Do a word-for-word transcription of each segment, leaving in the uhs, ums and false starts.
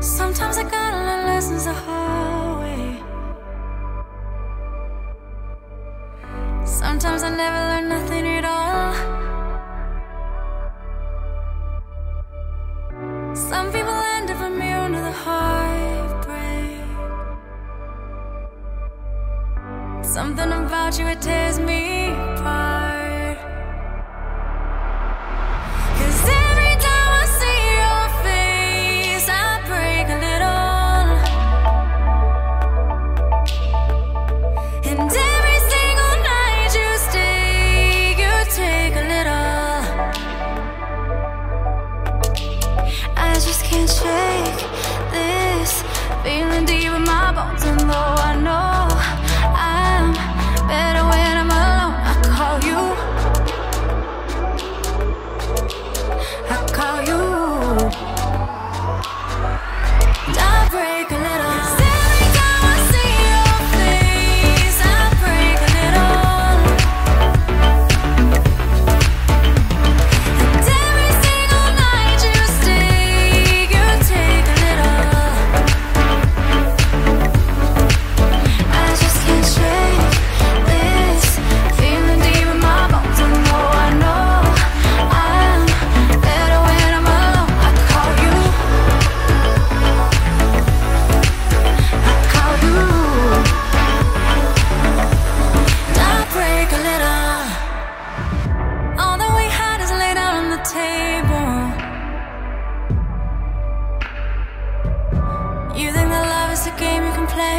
Sometimes I gotta learn lessons the hard way. Sometimes I never learn nothing at all. Some people end up immune to the heartbreak. Something about you, it tears me apart. 'Cause every time I see your face, I break a little. And every single night you stay, you take a little. I just can't shake this feeling deep in my bones. And though I know I'm better when I'm alone, I call you, I call you, and I break a little. 'Cause every time I see your face, I break a little. And every single night you stay, you take a little. I just can't shake this feeling deep in my bones. And though I know I'm better when I'm alone, I call you, I call you, and I break a little. All that we had is laid out on the table. You think that love is a game you can play?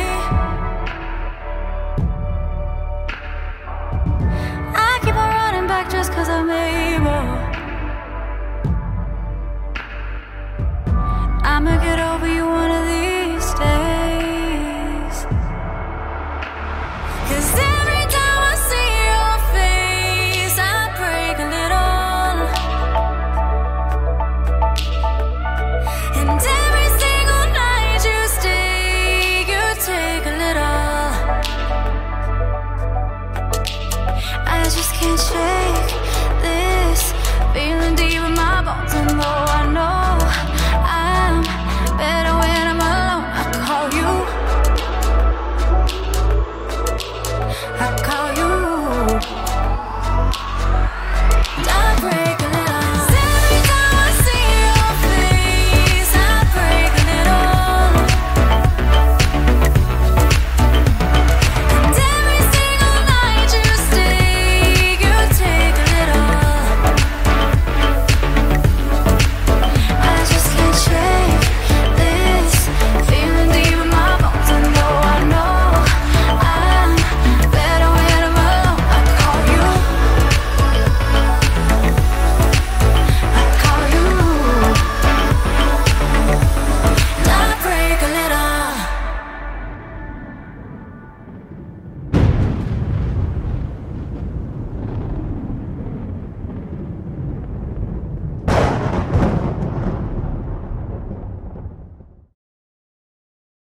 I keep on running back just 'cause I'm able. I'ma get